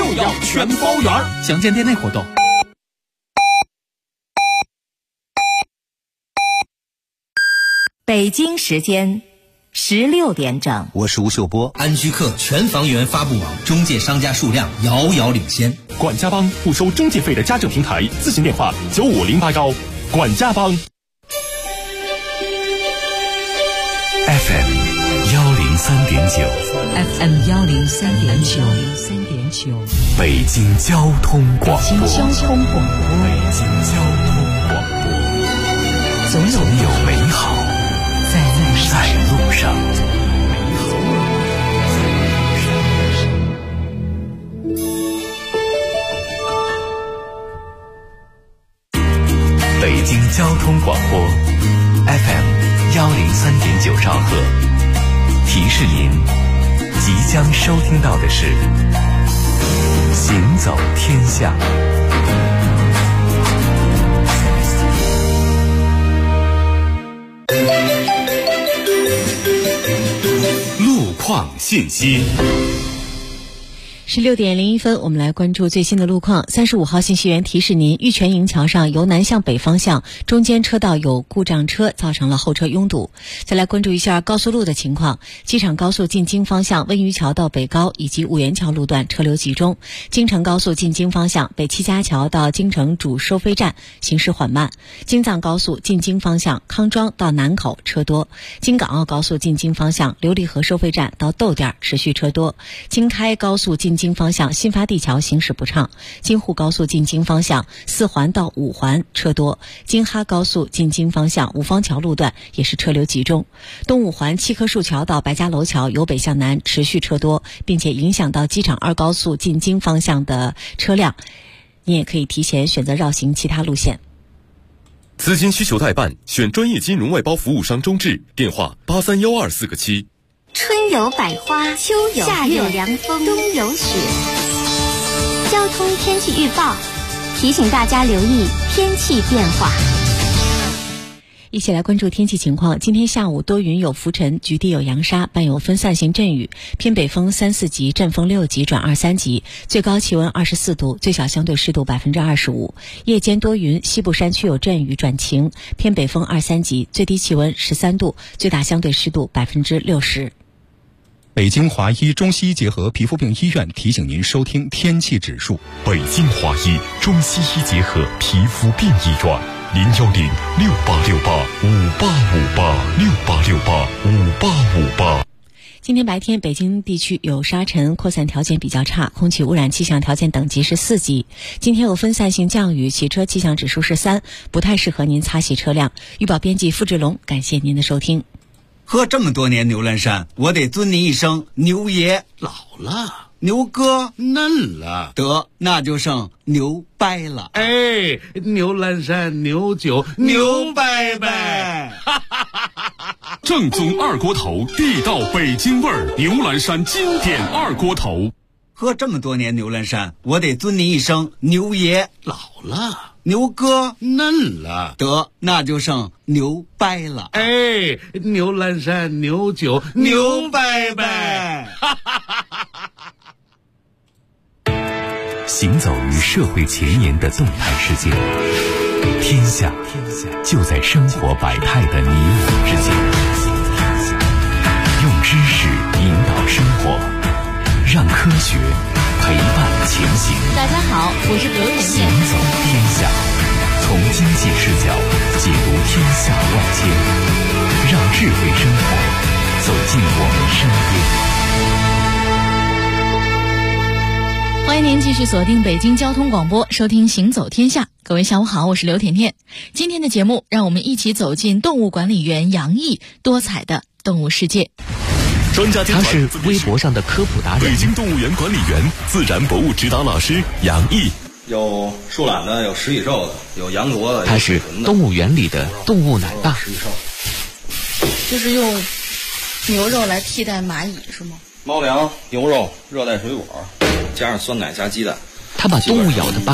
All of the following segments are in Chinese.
要全包圆。详见店内活动。 北京时间16点整， 我是吴秀波。 安居客全房源发布网，中介商家数量遥遥领先。 管家帮不收中介费的家政平台，咨询电话95081。管家帮。 FM 103.9 FM 103.9， 北京交通广播。 北京交通广播， 总有美好在路上。北京交通广播 FM 103.9兆赫，提示您即将收听到的是行走天下。路况信息。 16点01分，我们来关注最新的路况。35号信息源提示您，玉泉营桥上由南向北方向中间车道有故障车，造成了后车拥堵。再来关注一下高速路的情况，机场高速进京方向温榆桥到北高以及五元桥路段车流集中，京承高速进京方向北七家桥到京承主收费站行驶缓慢，京藏高速进京方向康庄到南口车多，京港澳高速进京方向琉璃河收费站到豆店持续车多，京开高速进京方向新发地桥行驶不畅，京沪高速进京方向四环到五环车多，京哈高速进京方向五方桥路段也是车流集中，东五环七棵树桥到白家楼桥由北向南持续车多，并且影响到机场二高速进京方向的车辆，你也可以提前选择绕行其他路线。 资金需求代办，选专业金融外包服务商中智，电话831247个7。 春有百花，秋有夏有凉风，冬有雪。交通天气预报提醒大家留意天气变化。 一起来关注天气情况。今天下午多云有浮尘，局地有扬沙，伴有分散性阵雨，偏北风3、4级，阵风6级转2、3级，最高气温24度，最小相对湿度25%。夜间多云，西部山区有阵雨转晴，偏北风2、3级，最低气温13度，最大相对湿度60%。 北京华医中西医结合皮肤病医院提醒您收听天气指数。 北京华医中西医结合皮肤病医院，0106868585858，685858。 今天白天北京地区有沙尘，扩散条件比较差，空气污染气象条件等级是4级。今天有分散性降雨，汽车气象指数是3，不太适合您擦洗车辆。预报编辑付志龙，感谢您的收听。 喝这么多年牛栏山，我得尊您一声牛爷。 老了， 牛哥嫩了， 得那就剩牛掰了。 哎，牛栏山牛酒牛掰掰。 正宗二锅头，地道北京味儿，牛栏山经典二锅头。 喝这么多年牛栏山，我得尊您一声牛爷。 老了， 牛哥嫩了， 得那就剩牛掰了。 哎，牛栏山牛酒牛掰掰。 行走于社会前沿的动态世界，天下就在生活百态的你我之间。用知识引导生活，让科学陪伴前行。 大家好，我是刘甜甜。行走天下，从经济视角解读天下万千，让智慧生活走进我们身边。 欢迎您继续锁定北京交通广播，收听行走天下。各位下午好，我是刘甜甜。今天的节目，让我们一起走进动物管理员杨毅多彩的动物世界。 专家他是微博上的科普达人， 北京动物园管理员、自然博物指导老师杨毅。 有树懒的，有食蚁兽的，有羊驼的。 他是动物园里的动物奶爸。 就是用牛肉来替代蚂蚁是吗？ 猫粮、牛肉、热带水果，加上酸奶加鸡蛋。 他把动物咬的疤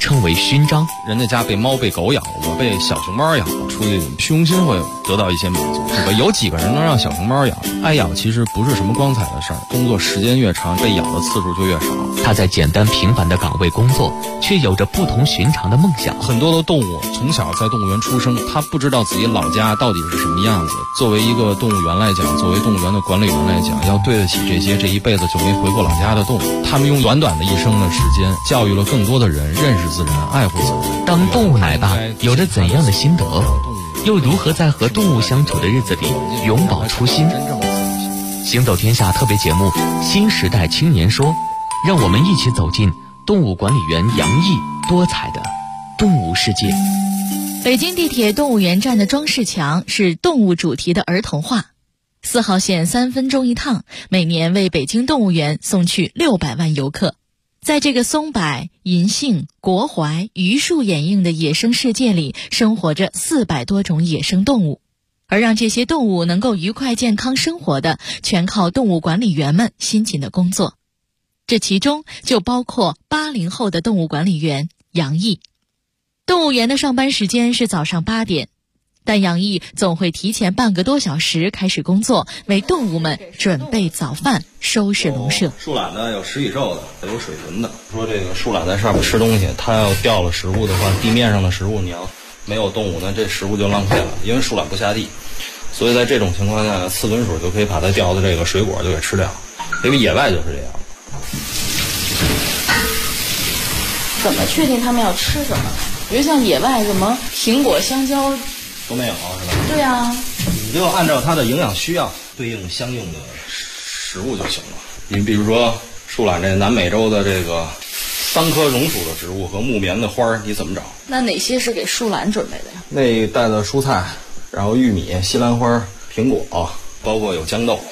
称为勋章。 人家家被猫被狗咬了，我被小熊猫咬了，出去虚荣心会得到一些满足，是吧？有几个人能让小熊猫咬？挨咬其实不是什么光彩的事儿，工作时间越长，被咬的次数就越少。 他在简单平凡的岗位工作，却有着不同寻常的梦想。 很多的动物从小在动物园出生，他不知道自己老家到底是什么样子。作为一个动物园来讲，作为动物园的管理员来讲，要对得起这些这一辈子就没回过老家的动物。他们用短短的一生的时间，教育了更多的人认识自然、爱护自然。 当动物奶爸有着怎样的心得？又如何在和动物相处的日子里永葆初心？行走天下特别节目《新时代青年说》，让我们一起走进动物管理员杨毅多彩的动物世界。 北京地铁动物园站的装饰墙是动物主题的儿童画，4号线3分钟一趟，每年为北京动物园送去600万游客。在这个松柏、银杏、国槐、榆树掩映的野生世界里，生活着400多种野生动物，而让这些动物能够愉快健康生活的，全靠动物管理员们辛勤的工作。这其中就包括80后的动物管理员杨毅。动物园的上班时间是早上8点，但杨毅总会提前半个多小时开始工作，为动物们准备早饭，收拾笼舍。 树懒的有食蚁兽的，有水豚的。 说这个树懒在上面吃东西，它要掉了食物的话，地面上的食物你要没有动物呢，这食物就浪费了，因为树懒不下地，所以在这种情况下，刺豚鼠就可以把它掉的这个水果就给吃掉。因为野外就是这样。 怎么确定他们要吃什么？比如像野外什么苹果、香蕉都没有是吧？ 对啊， 你就按照它的营养需要对应相应的食物就行了。你比如说树懒这南美洲的这个3棵榕属的植物和木棉的花儿，你怎么找？ 那哪些是给树懒准备的呀？ 那带的蔬菜，然后玉米、西兰花、苹果，包括有豇豆。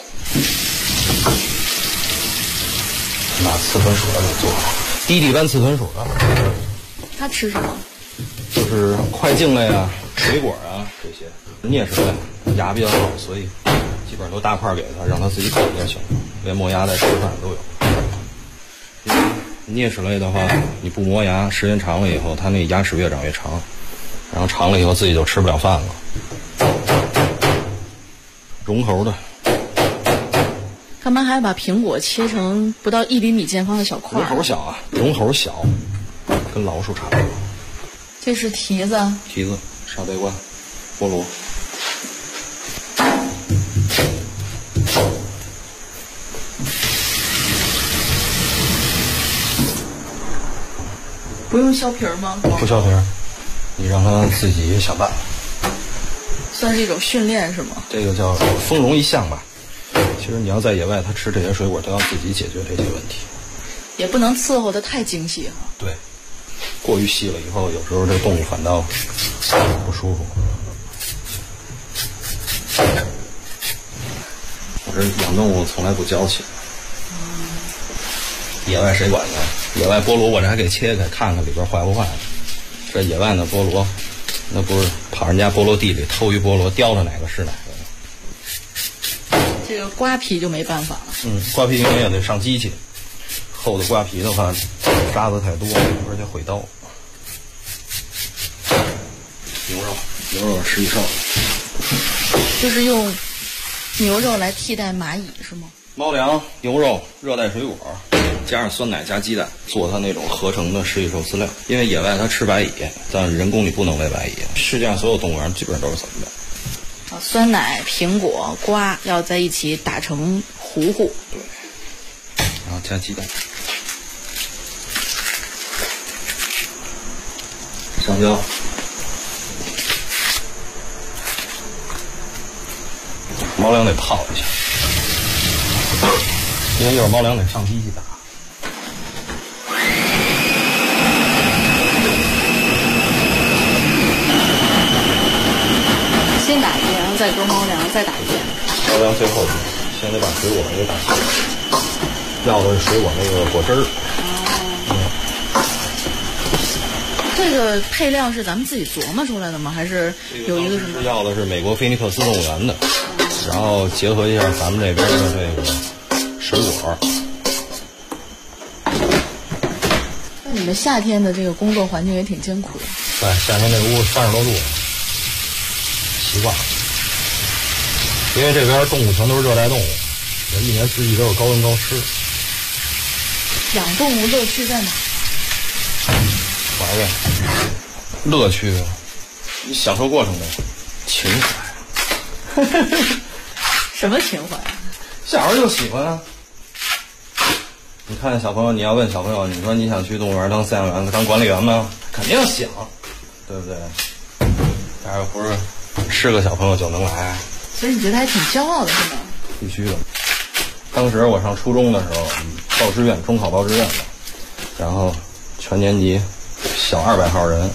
把刺豚鼠的给做了，低地斑刺豚鼠的。 它吃什么？ 就是块茎类啊、水果啊这些啮齿类，牙比较好，所以基本上都大块给它，让它自己啃就行，连磨牙带吃饭都有。啮齿类的话，你不磨牙，时间长了以后，它那牙齿越长越长，然后长了以后自己就吃不了饭了。绒猴的。 干嘛还要把苹果切成不到1厘米见方的小块？ 绒猴小啊，绒猴小，跟老鼠差不多。 这是蹄子、 沙杯瓜、菠萝。 不用削皮吗？ 不削皮，你让它自己想办法。 算是一种训练是吗？ 这个叫丰容一项吧。其实你要在野外，它吃这些水果都要自己解决这些问题， 也不能伺候得太精细哈。 对，过于细了以后，有时候这动物反倒不舒服。我这养动物从来不娇气。野外谁管呢？野外菠萝我这还给切开看看里边坏不坏。这野外的菠萝，那不是跑人家菠萝地里偷一菠萝，叼着哪个是哪个。 这个刮皮就没办法了。 刮皮因为也得上机器，厚的刮皮的话，渣子太多，而且毁刀。牛肉食蚁兽， 就是用牛肉来替代蚂蚁是吗？ 猫粮、牛肉、热带水果，加上酸奶加鸡蛋，做它那种合成的食蚁兽饲料。因为野外它吃白蚁，但人工你不能喂白蚁。世界上所有动物园基本上都是这么的。 酸奶、苹果、瓜要在一起打成糊糊， 对，然后加鸡蛋、香蕉，猫粮得泡一下，因为一会儿猫粮得上机器打。 先打一遍，然后再搁猫粮，再打一遍。 猫粮最后先得把水果给打碎，要的是水果那个果汁儿。 这个配料是咱们自己琢磨出来的吗？还是有一个什么？ 要的是美国菲尼克斯动物园的，然后结合一下咱们这边的这个水果。 你们夏天的这个工作环境也挺艰苦的。 对，夏天这屋30多度，习惯了。因为这边动物全都是热带动物，一年四季都是高温高湿。 养动物乐趣在哪？ 玩呗，乐趣，你享受过程呗，情怀。 什么情怀？ 小时候就喜欢啊。你看小朋友，你要问小朋友，你说你想去动物园当饲养员、当管理员吗？肯定想，对不对？但是不是是个小朋友就能来？ 所以你觉得还挺骄傲的是吗？ 必须的。当时我上初中的时候，报志愿，中考报志愿的，然后全年级小200号人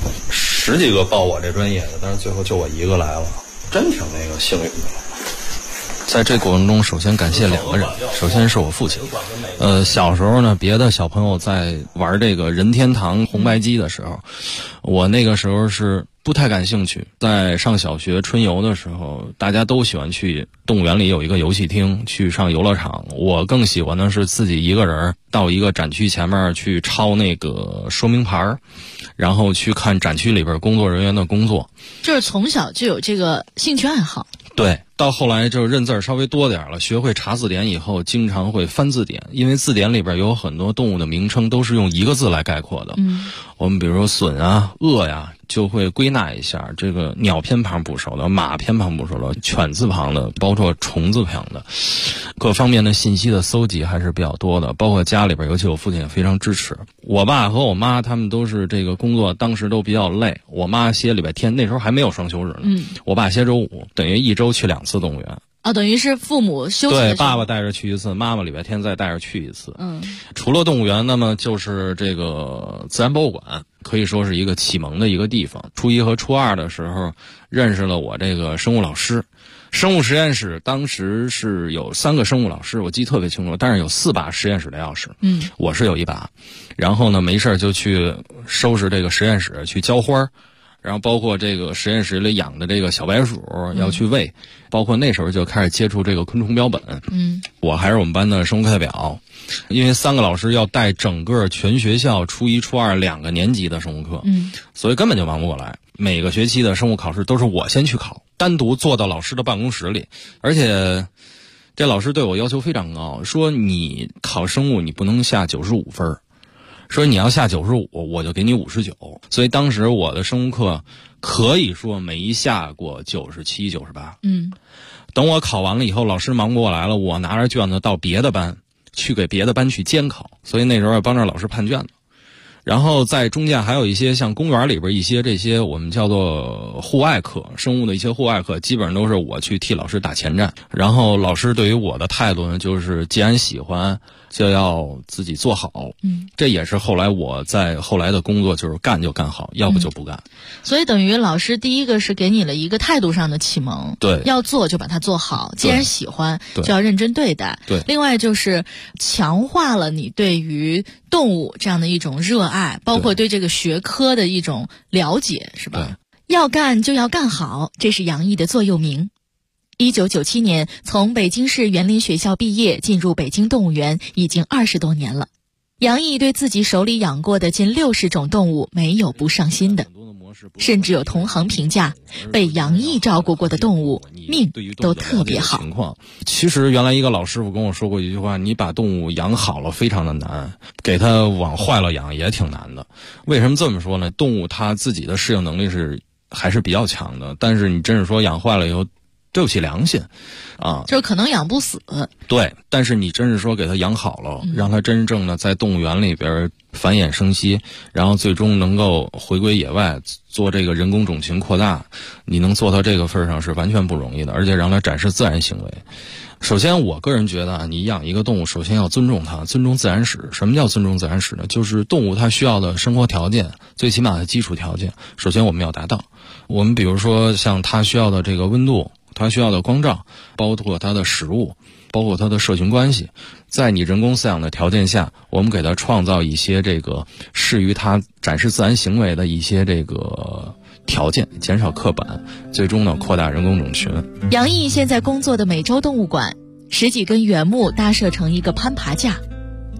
，10几个报我这专业的，但是最后就我一个来了，真挺那个幸运的。 在这过程中，首先感谢2个人，首先是我父亲。小时候呢，别的小朋友在玩这个任天堂红白机的时候，我那个时候是不太感兴趣。在上小学春游的时候，大家都喜欢去动物园里有一个游戏厅，去上游乐场。我更喜欢的是自己一个人到一个展区前面去抄那个说明牌，然后去看展区里边工作人员的工作。 就是从小就有这个兴趣爱好。 对，到后来就认字稍微多点了，学会查字典以后，经常会翻字典，因为字典里边有很多动物的名称都是用一个字来概括的。我们比如说隼啊、鳄呀，就会归纳一下，这个鸟偏旁部首的、马偏旁部首的、犬字旁的，包括虫字旁的，各方面的信息的搜集还是比较多的。包括家里边，尤其我父亲也非常支持。我爸和我妈他们都是这个工作，当时都比较累。我妈歇礼拜天，那时候还没有双休日呢。我爸歇周五，等于1周去2次动物园。 等于是父母休息的时候， 对，爸爸带着去一次，妈妈礼拜天再带着去一次。除了动物园，那么就是这个自然博物馆，可以说是一个启蒙的一个地方。初1和初2的时候，认识了我这个生物老师。生物实验室当时是有3个生物老师，我记得特别清楚，但是有4把实验室的钥匙。我是有1把。然后呢，没事就去收拾这个实验室，去浇花。然后包括这个实验室里养的这个小白鼠要去喂，包括那时候就开始接触这个昆虫标本。我还是我们班的生物课代表，因为3个老师要带整个全学校初1、初22个年级的生物课，所以根本就忙不过来。每个学期的生物考试都是我先去考，单独坐到老师的办公室里，而且这老师对我要求非常高，说你考生物你不能下95分。说你要下95，我就给你59。所以当时我的生物课可以说没下过97、98。等我考完了以后，老师忙不过来了，我拿着卷子到别的班去给别的班去监考，所以那时候要帮着老师判卷子。然后在中间还有一些像公园里边一些这些我们叫做户外课，生物的一些户外课，基本上都是我去替老师打前站。然后老师对于我的态度呢，就是既然喜欢就要自己做好。这也是后来我在后来的工作，就是干就干好，要不就不干。 所以等于老师第一个是给你了一个态度上的启蒙， 对， 要做就把它做好，既然喜欢就要认真对待。 对， 另外就是强化了你对于动物这样的一种热爱，包括对这个学科的一种了解，是吧？要干就要干好，这是杨毅的座右铭。1997年从北京市园林学校毕业，进入北京动物园已经20多年了。杨毅对自己手里养过的近60种动物没有不上心的，甚至有同行评价，被杨毅照顾过的动物命都特别好。 其实原来一个老师傅跟我说过一句话，你把动物养好了非常的难，给它往坏了养也挺难的。为什么这么说呢？动物它自己的适应能力还是比较强的，但是你真是说养坏了以后对不起良心啊， 就是可能养不死。 对，但是你真是说给它养好了，让它真正的在动物园里边繁衍生息，然后最终能够回归野外，做这个人工种群扩大，你能做到这个份上是完全不容易的，而且让它展示自然行为。首先我个人觉得啊，你养一个动物首先要尊重它，尊重自然史。什么叫尊重自然史呢？就是动物它需要的生活条件，最起码的基础条件，首先我们要达到。我们比如说像它需要的这个温度，它需要的光照，包括它的食物，包括它的社群关系，在你人工饲养的条件下，我们给它创造一些这个适于它展示自然行为的一些这个条件，减少刻板，最终呢扩大人工种群。 杨毅现在工作的美洲动物馆，10几根原木搭设成一个攀爬架，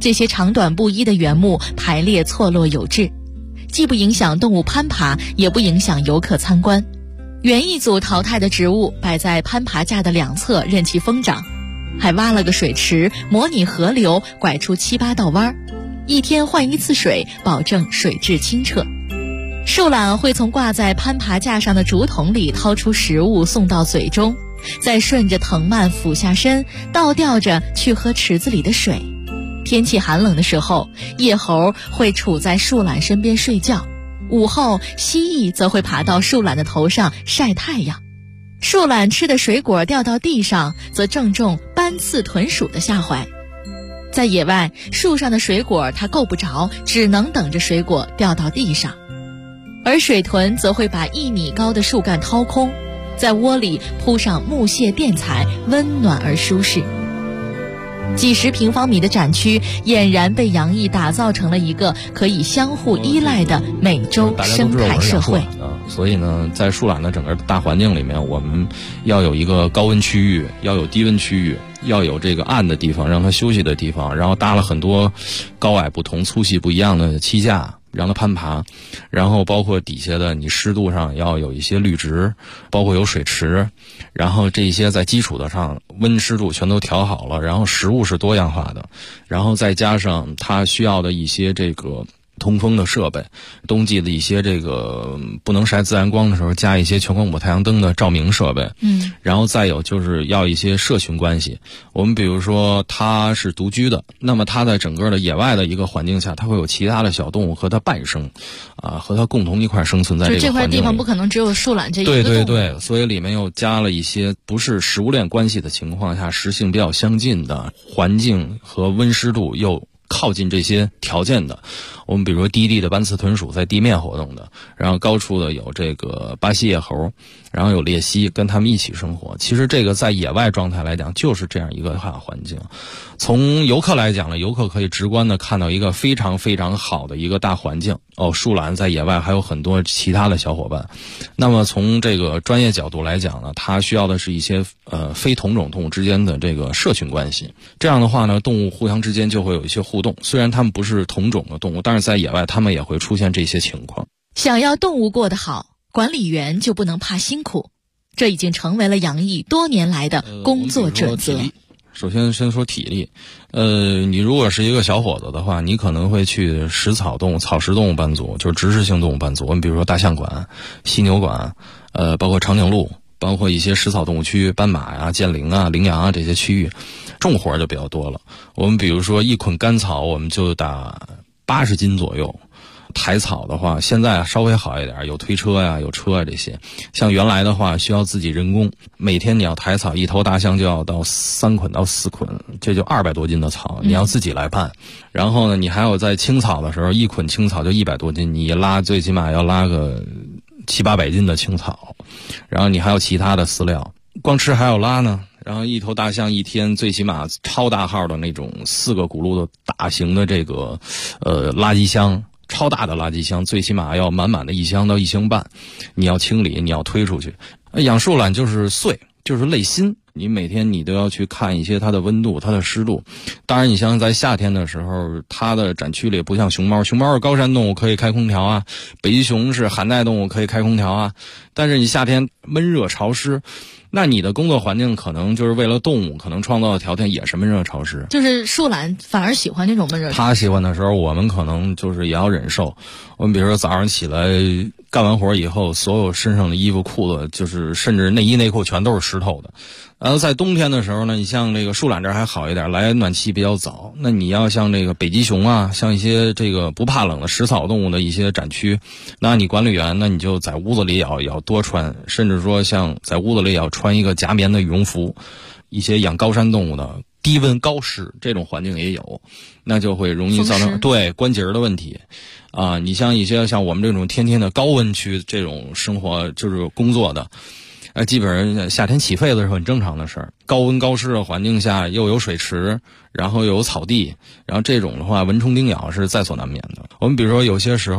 这些长短不一的原木排列错落有致，既不影响动物攀爬，也不影响游客参观。园艺组淘汰的植物摆在攀爬架的两侧任其疯长，还挖了个水池，模拟河流，拐出7、8道弯，一天换一次水，保证水质清澈。树懒会从挂在攀爬架上的竹筒里掏出食物送到嘴中，再顺着藤蔓俯下身，倒吊着去喝池子里的水。天气寒冷的时候，叶猴会处在树懒身边睡觉，午后蜥蜴则会爬到树懒的头上晒太阳。树懒吃的水果掉到地上，则正中斑刺豚鼠的下怀。在野外，树上的水果它够不着，只能等着水果掉到地上。而水豚则会把1米高的树干掏空，在窝里铺上木屑垫材，温暖而舒适。几十平方米的展区俨然被杨毅打造成了一个可以相互依赖的美洲生态社会。 所以呢，在树懒的整个大环境里面，我们要有一个高温区域，要有低温区域，要有这个暗的地方，让它休息的地方，然后搭了很多高矮不同、粗细不一样的栖架，让它攀爬，然后包括底下的你湿度上要有一些绿植，包括有水池，然后这些在基础的上温湿度全都调好了，然后食物是多样化的，然后再加上它需要的一些这个通风的设备，冬季的一些这个不能晒自然光的时候加一些全光谱太阳灯的照明设备，然后再有就是要一些社群关系。我们比如说它是独居的，那么它在整个的野外的一个环境下，它会有其他的小动物和它伴生，和它共同一块生存在这个环境里。就这块地方不可能只有树懒这一个动物。 对，所以里面又加了一些不是食物链关系的情况下食性比较相近的环境和温湿度又靠近这些条件的。我们比如说低地的斑刺豚鼠在地面活动的，然后高处的有这个巴西叶猴，然后有鬣蜥跟他们一起生活。其实这个在野外状态来讲就是这样一个大环境。从游客来讲呢，游客可以直观的看到一个非常非常好的一个大环境。树懒在野外还有很多其他的小伙伴。那么从这个专业角度来讲呢，它需要的是一些非同种动物之间的这个社群关系。这样的话呢，动物互相之间就会有一些互动。虽然它们不是同种的动物，但是在野外它们也会出现这些情况。 想要动物过得好，管理员就不能怕辛苦，这已经成为了杨毅多年来的工作准则。 首先说体力，你如果是一个小伙子的话，你可能会去食草动物、草食动物班组，就是植食性动物班组。我们比如说大象馆、犀牛馆，包括长颈鹿，包括一些食草动物区，斑马呀、剑羚啊、羚羊啊这些区域，重活就比较多了。我们比如说一捆干草，我们就打80斤左右。抬草的话，现在稍微好一点，有推车呀，有车啊这些。像原来的话，需要自己人工，每天你要抬草，一头大象就要到3捆到4捆，这就200多斤的草，你要自己来办。然后呢，你还有在清草的时候，一捆青草就100多斤，你拉最起码要拉个700、800斤的青草，然后你还有其他的饲料，光吃还要拉呢。然后一头大象一天最起码超大号的那种4个轱辘的大型的这个垃圾箱。超大的垃圾箱最起码要满满的1箱到1箱半，你要清理，你要推出去。养树懒就是碎，就是累心，你每天你都要去看一些它的温度、它的湿度。当然你像在夏天的时候，它的展区里不像熊猫，熊猫是高山动物可以开空调啊，北极熊是寒带动物可以开空调啊，但是你夏天闷热潮湿，那你的工作环境可能就是为了动物可能创造的条件也是闷热潮湿。 就是树懒反而喜欢这种闷热潮湿。 他喜欢的时候，我们可能就是也要忍受。我们比如说早上起来干完活以后，所有身上的衣服裤子，就是甚至内衣内裤全都是湿透的。然后在冬天的时候呢，你像这个树懒这还好一点，来暖气比较早。那你要像这个北极熊啊，像一些这个不怕冷的食草动物的一些展区，那你管理员那你就在屋子里也要多穿，甚至说像在屋子里也要穿一个夹棉的羽绒服。一些养高山动物的低温高湿这种环境也有，那就会容易造成对关节的问题啊。你像一些像我们这种天天的高温区这种生活就是工作的，基本上夏天起痱子是很正常的事儿。高温高湿的环境下又有水池，然后又有草地，然后这种的话蚊虫叮咬是在所难免的。我们比如说有些时候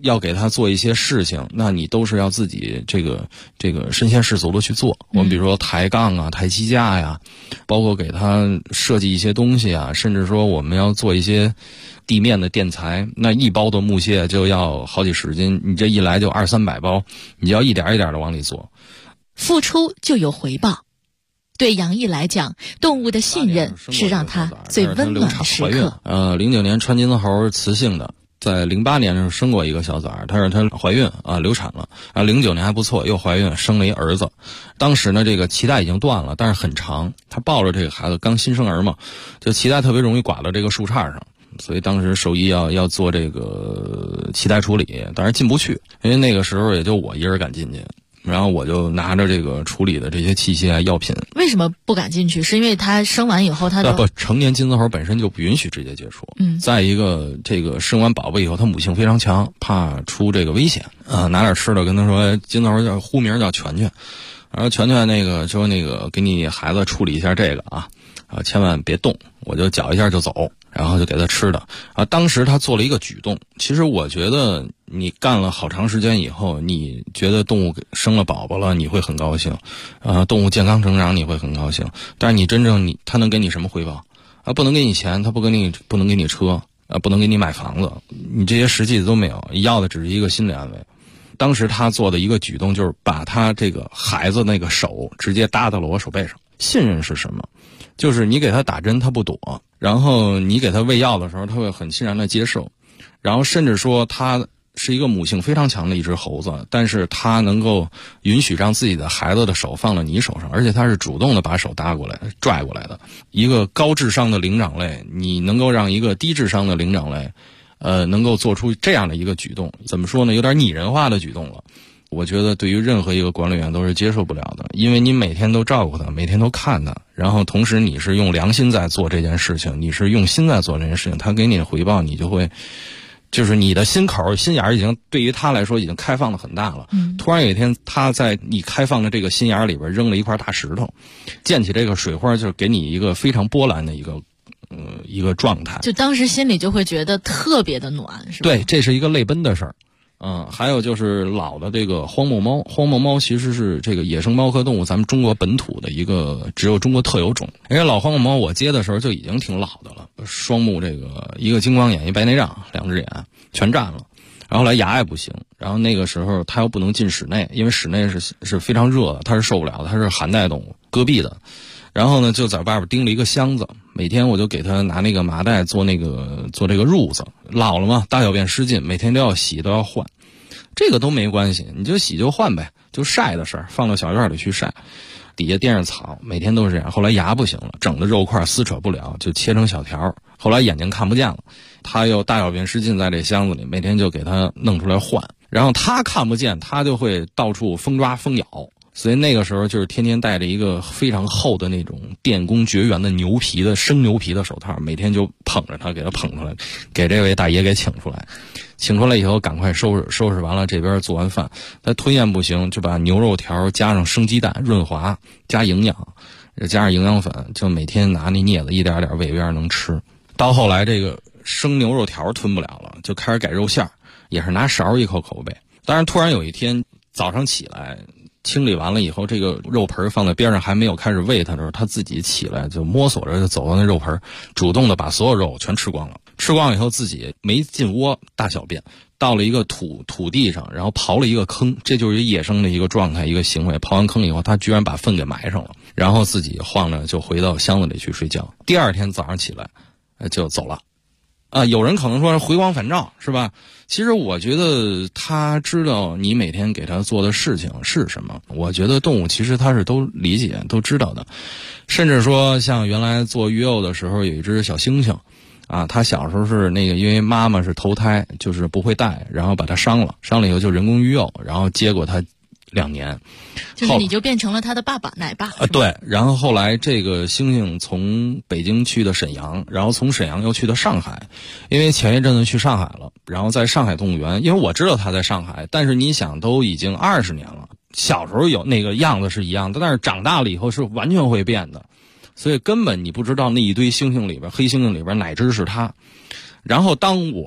要给它做一些事情，那你都是要自己这个身先士卒的去做。我们比如说抬杠啊、抬机架呀，包括给它设计一些东西啊，甚至说我们要做一些地面的垫材，那一包的木屑就要好几十斤，你这一来就200-300包，你就要一点一点的往里做。 付出就有回报。对杨毅来讲，动物的信任是让他最温暖的时刻。 09年川金丝猴雌性的，在08年的时候生过一个小崽儿，她怀孕啊，流产了啊。09年还不错，又怀孕生了一儿子。当时呢，这个脐带已经断了，但是很长。她抱着这个孩子，刚新生儿嘛，就脐带特别容易刮到这个树杈上，所以当时兽医要做这个脐带处理，但是进不去，因为那个时候也就我一人敢进去。然后我就拿着这个处理的这些器械药品。 为什么不敢进去？是因为他生完以后他的成年金丝猴本身就不允许直接接触。再一个，这个生完宝宝以后，它母性非常强，怕出这个危险啊。拿点吃的跟他说，金丝猴叫呼名叫全全，然后全全那个说那个给你孩子处理一下这个啊，千万别动，我就搅一下就走。然后就给他吃的啊。当时他做了一个举动，其实我觉得你干了好长时间以后，你觉得动物生了宝宝了，你会很高兴，动物健康成长你会很高兴。但是你真正他能给你什么回报啊？不能给你钱，他不能给你车啊，不能给你买房子，你这些实际的都没有，要的只是一个心理安慰。当时他做的一个举动就是把他这个孩子那个手直接搭到了我手背上。信任是什么？就是你给他打针他不躲，然后你给他喂药的时候他会很欣然的接受，然后甚至说他是一个母性非常强的一只猴子，但是他能够允许让自己的孩子的手放到你手上，而且他是主动的把手搭过来拽过来的。一个高智商的灵长类，你能够让一个低智商的灵长类能够做出这样的一个举动，怎么说呢，有点拟人化的举动了。我觉得对于任何一个管理员都是接受不了的，因为你每天都照顾他，每天都看他，然后同时你是用良心在做这件事情，你是用心在做这件事情，他给你的回报你就会，就是你的心口心眼已经对于他来说已经开放的很大了。突然有一天他在你开放的这个心眼里边扔了一块大石头，溅起这个水花，就是给你一个非常波澜的一个状态， 就当时心里就会觉得特别的暖，是吧？ 对，这是一个泪奔的事儿。还有就是老的这个荒漠猫，荒漠猫其实是这个野生猫科动物咱们中国本土的一个只有中国特有种。因为老荒漠猫我接的时候就已经挺老的了，双目这个一个金光眼一白内障，两只眼全占了，然后后来牙也不行，然后那个时候它又不能进室内，因为室内是非常热的，它是受不了的，它是寒带动物，戈壁的。然后呢就在外边钉了一个箱子，每天我就给他拿那个麻袋做这个褥子，老了嘛，大小便失禁，每天都要洗都要换，这个都没关系，你就洗就换呗，就晒的事儿，放到小院里去晒，底下垫上草，每天都是这样。后来牙不行了，整的肉块撕扯不了，就切成小条，后来眼睛看不见了，他又大小便失禁在这箱子里，每天就给他弄出来换，然后他看不见，他就会到处疯抓疯咬，所以那个时候就是天天戴着一个非常厚的那种电工绝缘的生牛皮的手套，每天就捧着它，给它捧出来，给这位大爷给请出来。请出来以后赶快收拾完了，这边做完饭，他吞咽不行，就把牛肉条加上生鸡蛋润滑，加营养，加上营养粉，就每天拿那镊子一点点喂一边能吃。到后来这个生牛肉条吞不了了，就开始改肉馅儿，也是拿勺一口口喂。当然突然有一天早上起来清理完了以后，这个肉盆放在边上还没有开始喂它的时候，他自己起来就摸索着就走到那肉盆，主动的把所有肉全吃光了。吃光以后自己没进窝大小便，到了一个土地上，然后刨了一个坑，这就是野生的一个状态，一个行为。刨完坑以后，他居然把粪给埋上了，然后自己晃着就回到箱子里去睡觉。第二天早上起来就走了。有人可能说回光返照是吧？其实我觉得他知道你每天给他做的事情是什么。我觉得动物其实他是都理解都知道的，甚至说像原来做育幼的时候有一只小猩猩他小时候是那个因为妈妈是头胎就是不会带，然后把它伤了以后就人工育幼，然后接过它2年， 就是你就变成了他的爸爸奶爸对。然后后来这个猩猩从北京去的沈阳，然后从沈阳又去的上海，因为前一阵子去上海了，然后在上海动物园，因为我知道他在上海，但是你想都已经20年了，小时候有那个样子是一样的，但是长大了以后是完全会变的，所以根本你不知道那一堆猩猩里边黑猩猩里边哪只是他。然后当我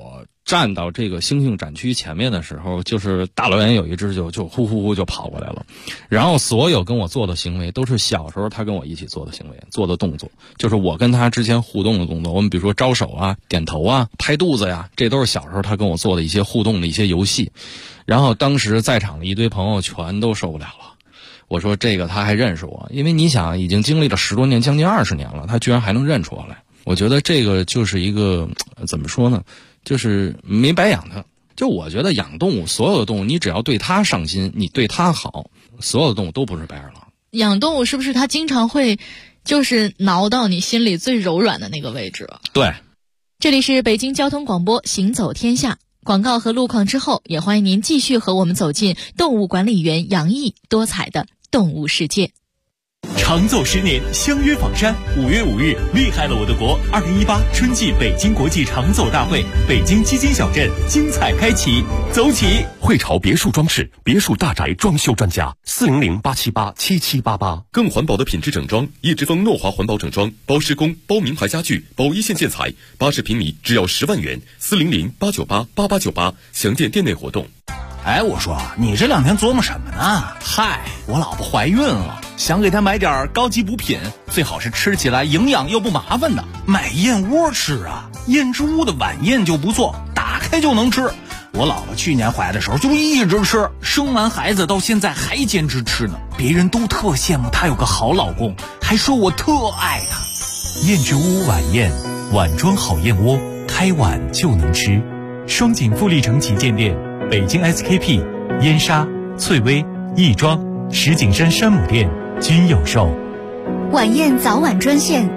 站到这个猩猩展区前面的时候，就是大老远有一只就呼呼呼就跑过来了，然后所有跟我做的行为都是小时候他跟我一起做的行为，做的动作，就是我跟他之间互动的动作。我们比如说招手啊、点头啊、拍肚子呀，这都是小时候他跟我做的一些互动的一些游戏。然后当时在场的一堆朋友全都受不了了。我说这个他还认识我，因为你想已经经历了10多年，将近20年了，他居然还能认出我来。我觉得这个就是一个怎么说呢，就是没白养他。就我觉得养动物，所有的动物你只要对它上心，你对它好，所有的动物都不是白眼狼。 养动物是不是它经常会就是挠到你心里最柔软的那个位置？ 对。 这里是北京交通广播行走天下，广告和路况之后，也欢迎您继续和我们走进动物管理员杨毅多彩的动物世界。 长走10年，相约访山。5月5日，厉害了我的国！2018春季北京国际长走大会，北京基金小镇精彩开启，走起！ 汇潮别墅装饰，别墅大宅装修专家，400-878-7788。更环保的品质整装，叶之峰诺华环保整装，包施工，包名牌家具，包一线建材，80平米只要10万元，400-898-8898，详见店内活动。 哎，我说你这2天琢磨什么呢？嗨，我老婆怀孕了，想给她买点高级补品，最好是吃起来营养又不麻烦的。买燕窝吃啊，燕之屋的晚宴就不错，打开就能吃。我老婆去年怀的时候就一直吃，生完孩子到现在还坚持吃呢。别人都特羡慕她有个好老公，还说我特爱她。燕之屋晚宴，碗装好燕窝，开碗就能吃。双井富力城旗舰店。北京 SKP、燕莎、翠微、亦庄、石景山山姆店均有售。 晚宴早晚专线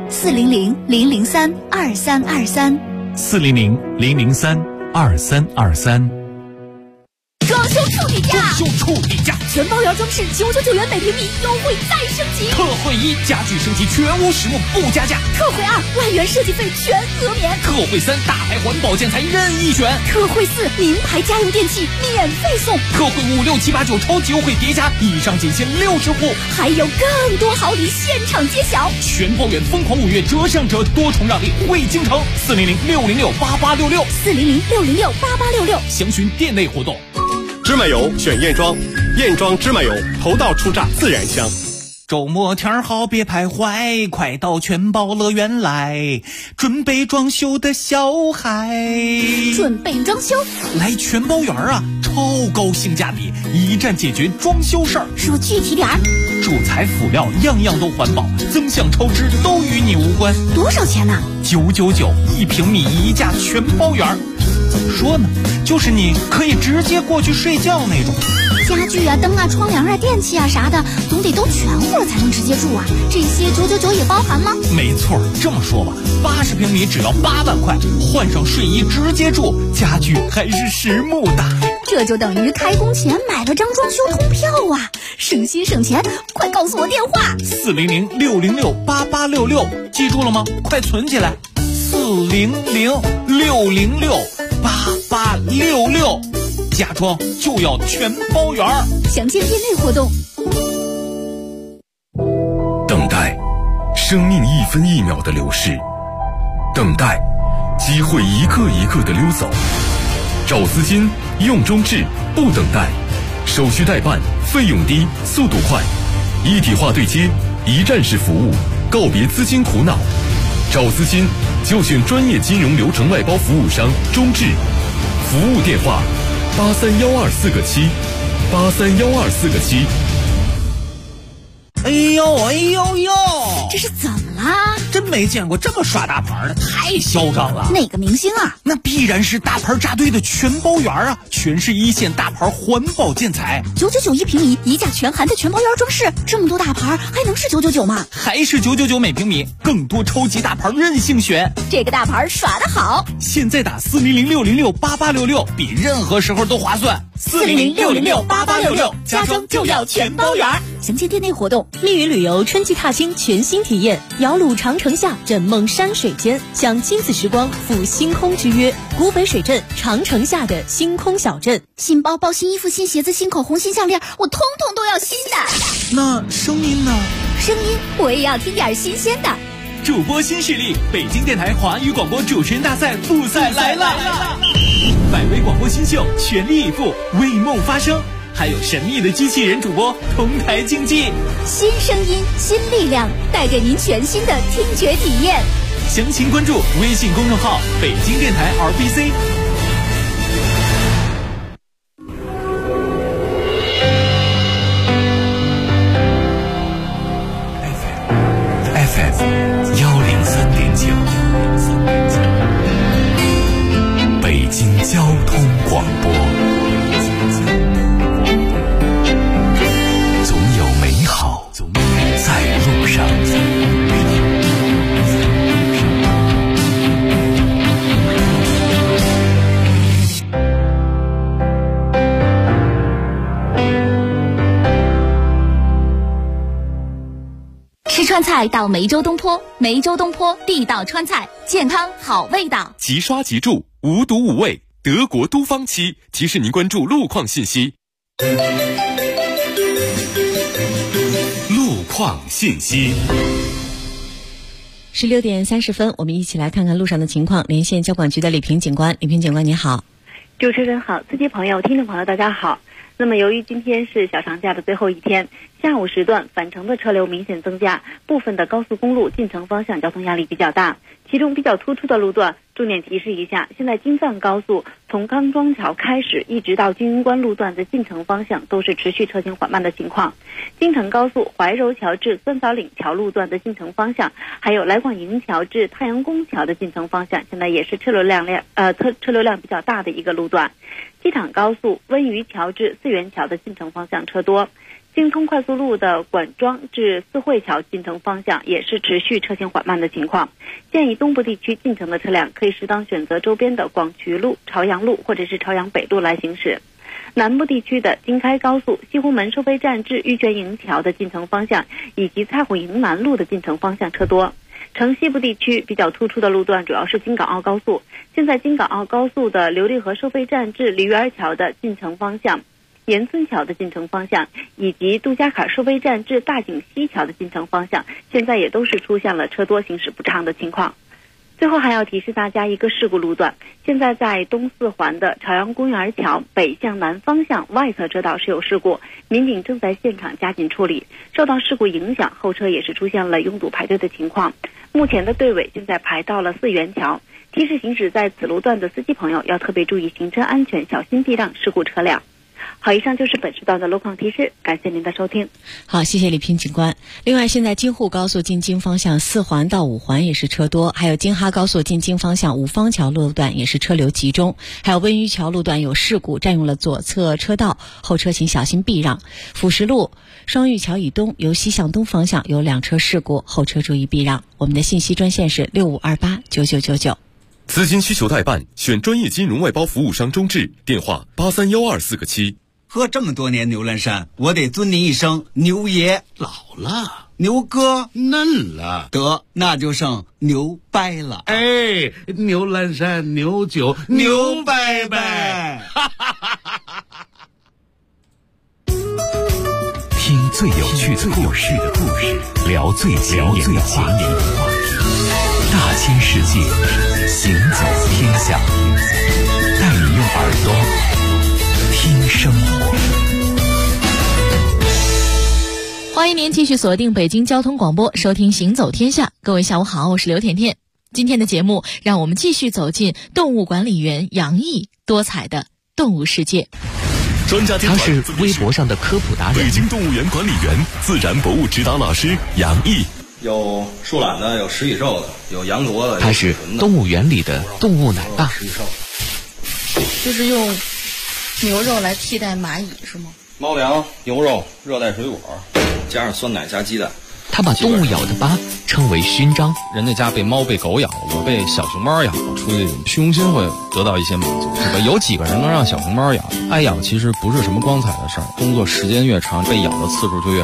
400-003-2323。 400-003-2323。 装修处底价， 全包圆装饰999元每平米，优惠再升级。 特惠1，家具升级全屋实木不加价。 特惠2，万元设计费全额免。 特惠3，大牌环保建材任意选。 特惠4，名牌家用电器免费送。 特惠5、6、7、8、9超级优惠叠加，以上仅限60户， 还有更多好礼现场揭晓。 全包圆疯狂5月折上折，多重让利惠京城。400-606-8866。 400-606-8866。 详询店内活动。 芝麻油选燕庄，燕庄芝麻油头道出榨自然香。 周末天好别徘徊，快到全包乐园来，准备装修的小孩。 准备装修来全包园啊，超高性价比，一站解决装修事儿。 说具体点儿。 主材辅料样样都环保，增项超支都与你无关。 多少钱呢 ？999，1平米1价全包园。怎么说呢，就是你可以直接过去睡觉那种。 家具啊、灯啊、窗帘啊、电器啊啥的，总得都全乎了才能直接住啊。这些999也包含吗？ 没错，这么说吧，80平米只要8万块，换上睡衣直接住，家具还是实木的。 这就等于开工前买了张装修通票啊，省心省钱。快告诉我电话 ！400-606-8866，记住了吗？快存起来！400-606-8866，家装就要全包圆。 详见店内活动。 等待，生命1分1秒的流逝；等待，机会一个一个的溜走。找资金，用中置，不等待，手续代办，费用低，速度快，一体化对接，一站式服务，告别资金苦恼。找资金就选专业金融流程外包服务商中置，服务电话831247，831247。 哎呦哎呦呦， 这是怎么啦？ 真没见过这么耍大牌的，太嚣张了。 哪个明星啊？ 那必然是大牌扎堆的全包圆啊，全是1线大牌环保建材。 999平米，1价全含的全包圆装饰，这么多大牌还能是999吗？ 还是999每平米，更多超级大牌任性选。 这个大牌耍得好， 现在打400-606-8866，比任何时候都划算。 400-606-8866，家装就要全包圆。详见店内活动。 密云旅游春季踏青全新体验，摇橹长城下，枕梦山水间，享亲子时光，赴星空之约。古北水镇长城下的星空小镇， 新包包、新衣服、新鞋子、新口红、新项链，我通通都要新的。 那声音呢？ 声音我也要听点新鲜的。 主播新势力，北京电台华语广播主持人大赛复赛来了！100位广播新秀全力以赴，为梦发声，还有神秘的机器人主播同台竞技， 新声音，新力量，带给您全新的听觉体验。 详情关注微信公众号北京电台 RBC。 103.9，北京交通广播，总有美好在路上。 吃川菜到梅州东坡，梅州东坡地道川菜，健康好味道。 即刷即住，无毒无味，德国都方漆提示您关注路况信息。路况信息。 16点30分，我们一起来看看路上的情况。连线交管局的李平警官，李平警官你好。 主持人好，司机朋友、听众朋友大家好。那么由于今天是小长假的最后一天，下午时段返程的车流明显增加，部分的高速公路进城方向交通压力比较大。其中比较突出的路段，重点提示一下，现在京藏高速从康庄桥开始一直到京云关路段的进城方向都是持续车行缓慢的情况。京承高速怀柔桥至酸枣岭桥路段的进城方向，还有来广营桥至太阳宫桥的进城方向，现在也是车流量比较大的一个路段。机场高速温榆桥至四元桥的进城方向车多。京通快速路的管庄至四惠桥进城方向也是持续车行缓慢的情况，建议东部地区进城的车辆可以适当选择周边的广渠路、朝阳路或者是朝阳北路来行驶。南部地区的京开高速西湖门收费站至玉泉营桥的进城方向以及蔡虎营南路的进城方向车多。城西部地区比较突出的路段主要是京港澳高速，现在京港澳高速的琉璃河收费站至梨园桥的进城方向、岩村桥的进城方向以及杜家坎收费站至大井西桥的进城方向，现在也都是出现了车多行驶不畅的情况。最后还要提示大家一个事故路段，现在在东四环的朝阳公园桥北向南方向外侧车道是有事故，民警正在现场加紧处理。受到事故影响，后车也是出现了拥堵排队的情况，目前的队尾现在排到了四元桥。提示行驶在此路段的司机朋友要特别注意行车安全，小心避让事故车辆。好，以上就是本时段的路况提示，感谢您的收听。 好，谢谢李平警官。另外，现在京沪高速进京方向4环到5环也是车多，还有京哈高速进京方向五方桥路段也是车流集中，还有温榆桥路段有事故，占用了左侧车道，后车请小心避让。辅石路双峪桥以东由西向东方向有2车事故，后车注意避让。我们的信息专线是65289999。 资金需求代办，选专业金融外包服务商中智，电话831247个7。 喝这么多年牛栏山，我得尊您一声牛爷。 老了， 牛哥嫩了， 得那就剩牛掰了。 哎，牛栏山牛酒牛掰掰。 听最有趣的故事，聊最前沿的话题，大千世界，行走天下，带你用耳朵听生活。 欢迎您继续锁定北京交通广播，收听行走天下。各位下午好，我是刘甜甜。今天的节目让我们继续走进动物管理员杨毅多彩的动物世界。 专家他是微博上的科普达人， 北京动物园管理员、自然博物指导老师杨毅。 有树懒的，有食蚁兽的，有羊驼的。 他是动物园里的动物奶爸。 就是用牛肉来替代蚂蚁是吗？ 猫粮、牛肉、热带水果，加上酸奶加鸡蛋。 他把动物咬的疤称为勋章。 人家家被猫被狗咬，我被小熊猫咬，出于虚荣心会得到一些满足，是吧？有几个人能让小熊猫咬？挨咬其实不是什么光彩的事儿，工作时间越长，被咬的次数就越少。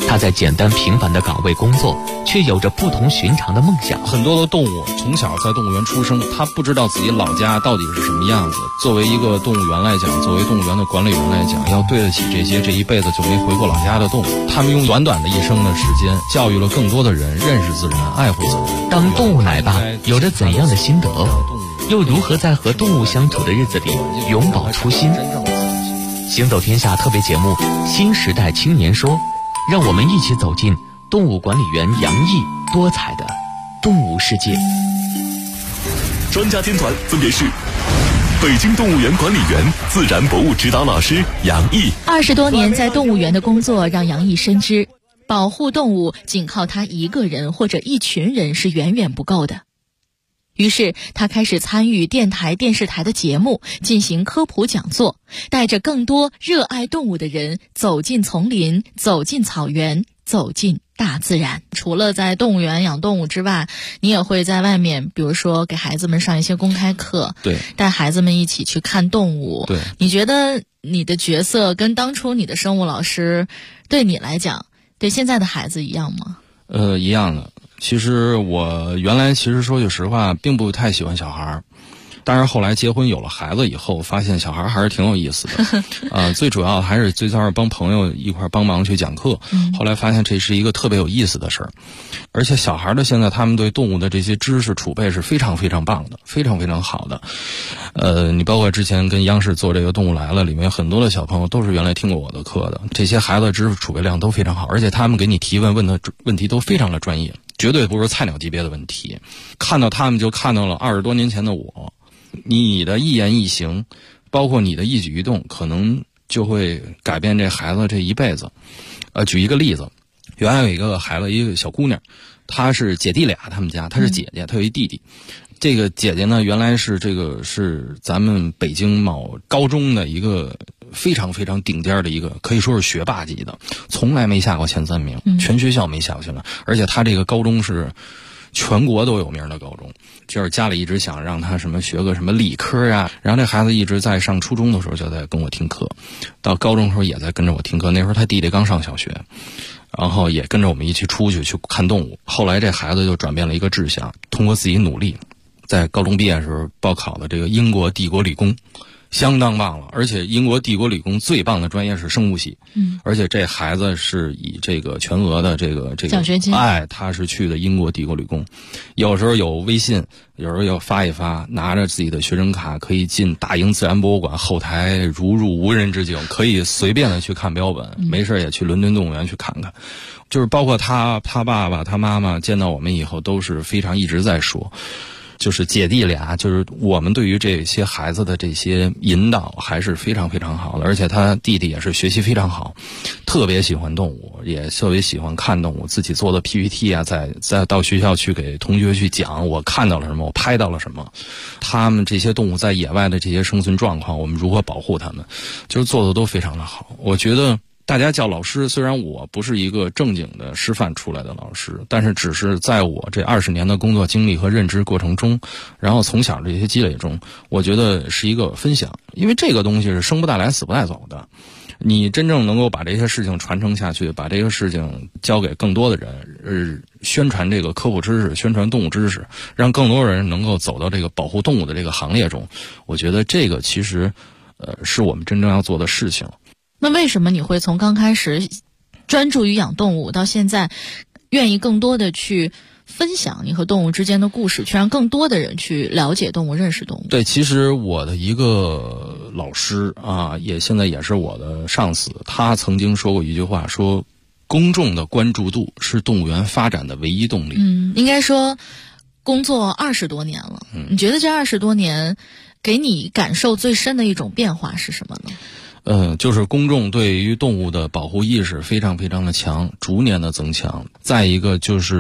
他在简单平凡的岗位工作，却有着不同寻常的梦想。 很多的动物从小在动物园出生，他不知道自己老家到底是什么样子。作为一个动物园来讲，作为动物园的管理员来讲，要对得起这些这一辈子就没回过老家的动物。他们用短短的一生的时间，教育了更多的人认识自然、爱护自然。 当动物奶爸有着怎样的心得？又如何在和动物相处的日子里永葆初心？行走天下特别节目《新时代青年说》，让我们一起走进动物管理员杨毅多彩的动物世界。 专家天团分别是北京动物园管理员、自然博物指导老师杨毅。 20多年在动物园的工作让杨毅深知，保护动物仅靠他一个人或者一群人是远远不够的。于是他开始参与电台、电视台的节目，进行科普讲座，带着更多热爱动物的人走进丛林，走进草原，走进大自然。除了在动物园养动物之外，你也会在外面，比如说给孩子们上一些公开课， 对， 带孩子们一起去看动物。 对， 你觉得你的角色跟当初你的生物老师对你来讲，对现在的孩子一样吗？ 一样的。其实我原来说句实话，并不太喜欢小孩，但是后来结婚有了孩子以后，发现小孩还是挺有意思的。最主要还是最早帮朋友一块帮忙去讲课，后来发现这是一个特别有意思的事儿。而且小孩的现在他们对动物的这些知识储备是非常非常棒的，非常非常好的。你包括之前跟央视做这个动物来了，里面很多的小朋友都是原来听过我的课的，这些孩子知识储备量都非常好，而且他们给你提问的问题都非常的专业，绝对不是菜鸟级别的问题。看到他们就看到了20多年前的我，你的一言一行，包括你的一举一动，可能就会改变这孩子这一辈子。举一个例子，原来有一个孩子，一个小姑娘，她是姐弟俩，他们家她是姐姐，她有一弟弟。这个姐姐呢，原来是咱们北京某高中的一个非常非常顶尖的一个，可以说是学霸级的，从来没下过前3名，全学校没下过前3名。而且她这个高中是全国都有名的高中，就是家里一直想让她学个什么理科啊，然后这孩子一直在上初中的时候就在跟我听课，到高中的时候也在跟着我听课。那时候他弟弟刚上小学，然后也跟着我们一起出去看动物。后来这孩子就转变了一个志向，通过自己努力，在高中毕业的时候报考的这个英国帝国理工，相当棒了。而且英国帝国理工最棒的专业是生物系，而且这孩子是以这个全额的这个奖学金， 他是去的英国帝国理工。有时候有微信，有时候要发一发，拿着自己的学生卡可以进大英自然博物馆后台，如入无人之境，可以随便的去看标本，没事也去伦敦动物园去看看。就是包括他爸爸他妈妈见到我们以后都是非常一直在说，就是姐弟俩，就是我们对于这些孩子的这些引导还是非常非常好的。而且他弟弟也是学习非常好，特别喜欢动物，也特别喜欢看动物，自己做的 PPT 啊，再到学校去给同学去讲我看到了什么，我拍到了什么，他们这些动物在野外的这些生存状况，我们如何保护他们，就是做的都非常的好。我觉得大家叫老师，虽然我不是一个正经的师范出来的老师，但是只是在我这20年的工作经历和认知过程中，然后从小这些积累中，我觉得是一个分享。因为这个东西是生不带来死不带走的，你真正能够把这些事情传承下去，把这个事情交给更多的人，宣传这个科普知识，宣传动物知识，让更多人能够走到这个保护动物的这个行列中，我觉得这个其实是我们真正要做的事情。 那为什么你会从刚开始专注于养动物，到现在愿意更多的去分享你和动物之间的故事，去让更多的人去了解动物、认识动物？ 对，其实我的一个老师啊，现在也是我的上司，他曾经说过一句话，说公众的关注度是动物园发展的唯一动力。 应该说工作20多年了，你觉得这20多年给你感受最深的一种变化是什么呢？ 就是公众对于动物的保护意识非常非常的强，逐年的增强。再一个就是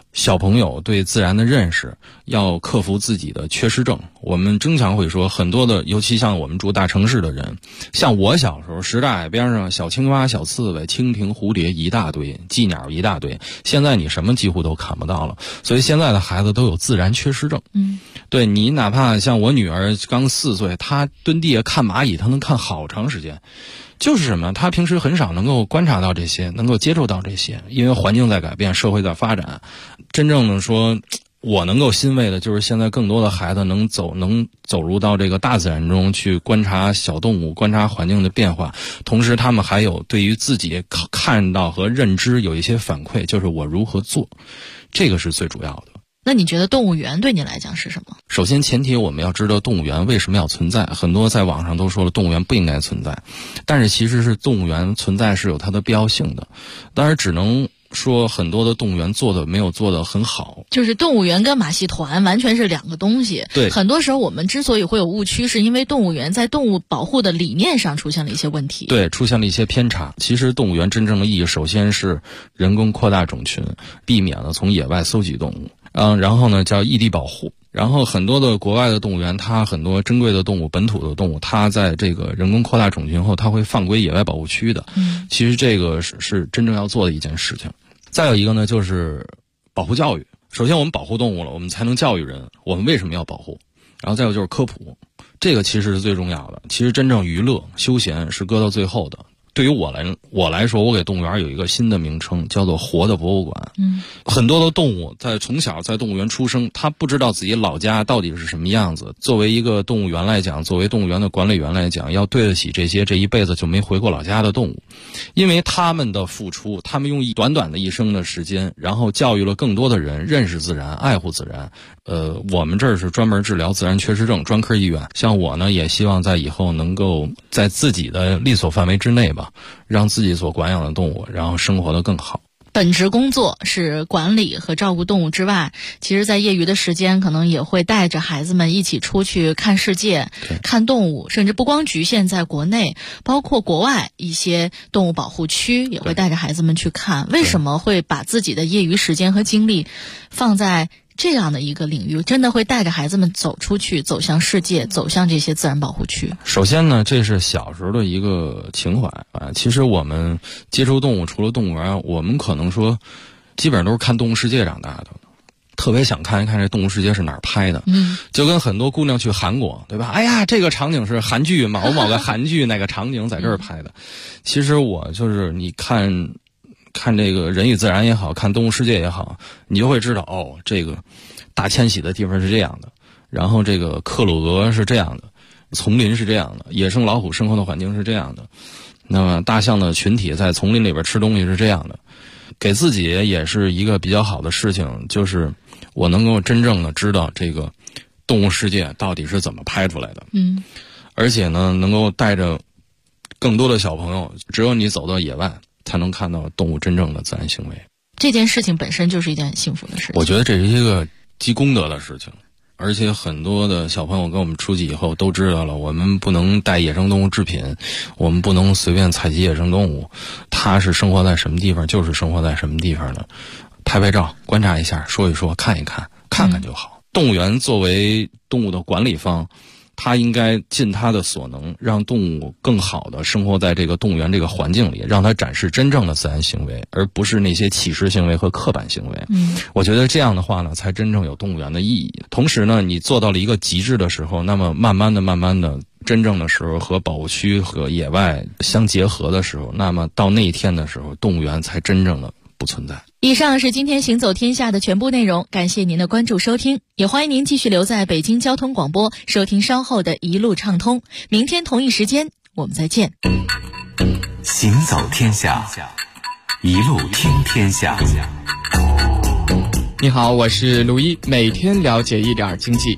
小朋友对自然的认识，要克服自己的缺失症。我们经常会说，很多的，尤其像我们住大城市的人，像我小时候，什刹海边上小青蛙、小刺猬、蜻蜓、蝴蝶一大堆，寄鸟一大堆。现在你什么几乎都看不到了，所以现在的孩子都有自然缺失症。对，你哪怕像我女儿刚4岁，她蹲地下看蚂蚁，她能看好长时间。就是什么？他平时很少能够观察到这些，能够接触到这些，因为环境在改变，社会在发展。真正的说，我能够欣慰的就是现在更多的孩子能走入到这个大自然中去观察小动物，观察环境的变化，同时他们还有对于自己看到和认知有一些反馈，就是我如何做，这个是最主要的。 那你觉得动物园对你来讲是什么？ 首先前提我们要知道动物园为什么要存在，很多在网上都说了动物园不应该存在，但是其实是动物园存在是有它的必要性的，当然只能说很多的动物园没有做得很好， 就是动物园跟马戏团完全是两个东西。 对， 很多时候我们之所以会有误区，是因为动物园在动物保护的理念上出现了一些问题。 对，出现了一些偏差。其实动物园真正的意义，首先是人工扩大种群，避免了从野外搜集动物。然后呢叫异地保护，然后很多的国外的动物园，它很多珍贵的动物、本土的动物，它在这个人工扩大种群后，它会放归野外保护区的。其实这个是真正要做的一件事情。再有一个呢，就是保护教育。首先我们保护动物了，我们才能教育人，我们为什么要保护？然后再有就是科普，这个其实是最重要的。其实真正娱乐、休闲是搁到最后的。对于我来说，我给动物园有一个新的名称，叫做活的博物馆。很多的动物从小在动物园出生，他不知道自己老家到底是什么样子。作为一个动物园来讲，作为动物园的管理员来讲，要对得起这些这一辈子就没回过老家的动物，因为他们的付出，他们用短短的一生的时间，然后教育了更多的人认识自然、爱护自然。我们这儿是专门治疗自然缺失症专科医院，像我呢，也希望在以后能够在自己的力所范围之内吧，让自己所管养的动物，然后生活得更好。 本职工作是管理和照顾动物之外，其实在业余的时间可能也会带着孩子们一起出去看世界、看动物，甚至不光局限在国内，包括国外一些动物保护区也会带着孩子们去看。为什么会把自己的业余时间和精力放在这样的一个领域，真的会带着孩子们走出去，走向世界，走向这些自然保护区？ 首先呢，这是小时候的一个情怀啊。其实我们接触动物，除了动物园，我们可能说基本上都是看动物世界长大的，特别想看一看这动物世界是哪儿拍的。就跟很多姑娘去韩国，对吧？哎呀，这个场景是韩剧某个韩剧那个场景在这儿拍的。其实我就是你看这个人与自然也好，看动物世界也好，你就会知道哦，这个大迁徙的地方是这样的，然后这个克鲁格是这样的，丛林是这样的，野生老虎生活的环境是这样的，那么大象的群体在丛林里边吃东西是这样的。给自己也是一个比较好的事情，就是我能够真正的知道这个动物世界到底是怎么拍出来的。而且呢，能够带着更多的小朋友，只有你走到野外才能看到动物真正的自然行为。 这件事情本身就是一件很幸福的事情。 我觉得这是一个积功德的事情，而且很多的小朋友跟我们出去以后都知道了，我们不能带野生动物制品，我们不能随便采集野生动物，它是生活在什么地方就是生活在什么地方的。拍照，观察一下，说一说，看一看，看看就好。动物园作为动物的管理方，他应该尽他的所能，让动物更好的生活在这个动物园这个环境里，让它展示真正的自然行为，而不是那些乞食行为和刻板行为。我觉得这样的话呢，才真正有动物园的意义。同时呢，你做到了一个极致的时候，那么慢慢的真正的时候和保护区和野外相结合的时候，那么到那一天的时候，动物园才真正的不存在。 以上是今天行走天下的全部内容，感谢您的关注收听，也欢迎您继续留在北京交通广播收听稍后的一路畅通。明天同一时间我们再见。 行走天下，一路听天下。 你好，我是陆一，每天了解一点经济。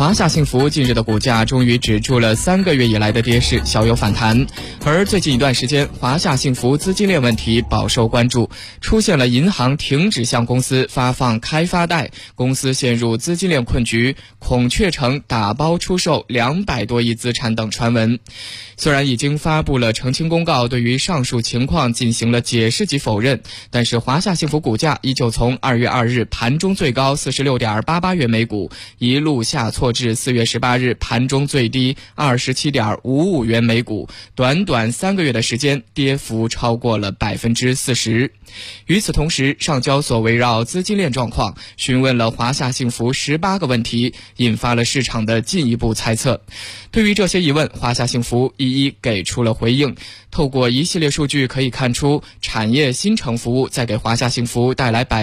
华夏幸福近日的股价终于止住了3个月以来的跌势，小有反弹。而最近一段时间，华夏幸福资金链问题饱受关注，出现了银行停止向公司发放开发贷，公司陷入资金链困局，孔雀城打包出售200多亿资产等传闻。虽然已经发布了澄清公告，对于上述情况进行了解释及否认，但是华夏幸福股价依旧从2月2日盘中最高46.88元每股，一路下挫至4月18日盘中最低27.55元每股，短短3个月的时间，跌幅超过了40%。与此同时，上交所围绕资金链状况询问了华夏幸福18个问题，引发了市场的进一步猜测。对于这些疑问，华夏幸福一一给出了回应。透过一系列数据可以看出，产业新城服务在给华夏幸福带来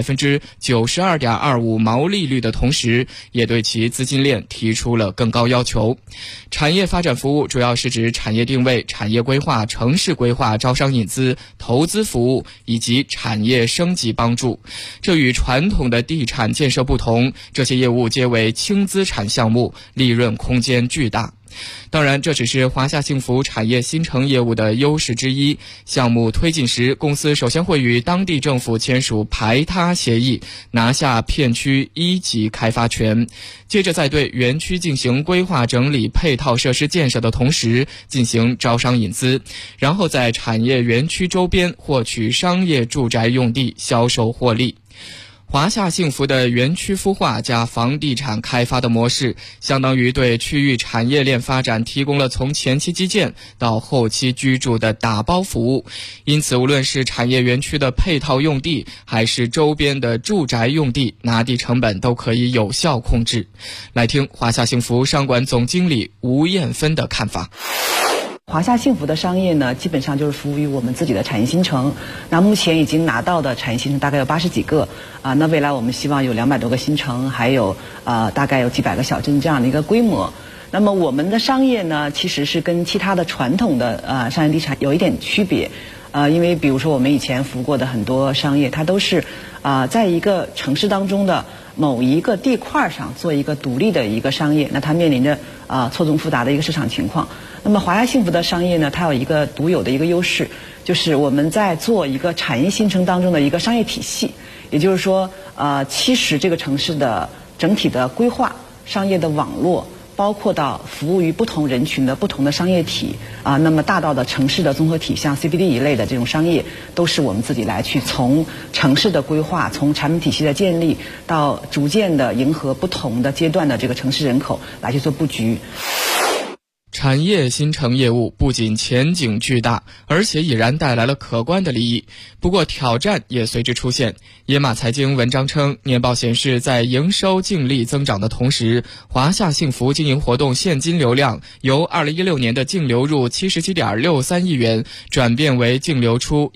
92.25%毛利率的同时，也对其资金链提出了更高要求。产业发展服务主要是指产业定位、产业规划、城市规划、招商引资、投资服务以及产业升级帮助。这与传统的地产建设不同，这些业务皆为轻资产项目，利润空间巨大。当然，这只是华夏幸福产业新城业务的优势之一。项目推进时，公司首先会与当地政府签署排他协议，拿下片区1级开发权，接着在对园区进行规划整理、配套设施建设的同时，进行招商引资，然后在产业园区周边获取商业住宅用地销售获利。华夏幸福的园区孵化加房地产开发的模式，相当于对区域产业链发展提供了从前期基建到后期居住的打包服务。因此，无论是产业园区的配套用地，还是周边的住宅用地，拿地成本都可以有效控制。来听华夏幸福商管总经理吴艳芬的看法。 华夏幸福的商业呢，基本上就是服务于我们自己的产业新城。那目前已经拿到的产业新城大概有80几个啊，那未来我们希望有200多个新城，还有大概有几百个小镇这样的一个规模。那么我们的商业呢，其实是跟其他的传统的商业地产有一点区别。因为比如说我们以前服务过的很多商业，它都是在一个城市当中的某一个地块上做一个独立的一个商业，那它面临着错综复杂的一个市场情况。那么华夏幸福的商业呢，它有一个独有的一个优势，就是我们在做一个产业新城当中的一个商业体系，也就是说其实这个城市的整体的规划、商业的网络，包括到服务于不同人群的不同的商业体那么大到的城市的综合体，像 CBD 一类的这种商业，都是我们自己来去从城市的规划，从产品体系的建立，到逐渐的迎合不同的阶段的这个城市人口来去做布局。 产业新城业务不仅前景巨大，而且已然带来了可观的利益。不过挑战也随之出现。野马财经文章称，年报显示，在营收净利增长的同时，华夏幸福经营活动现金流量由2016年的净流入77.63亿元转变为净流出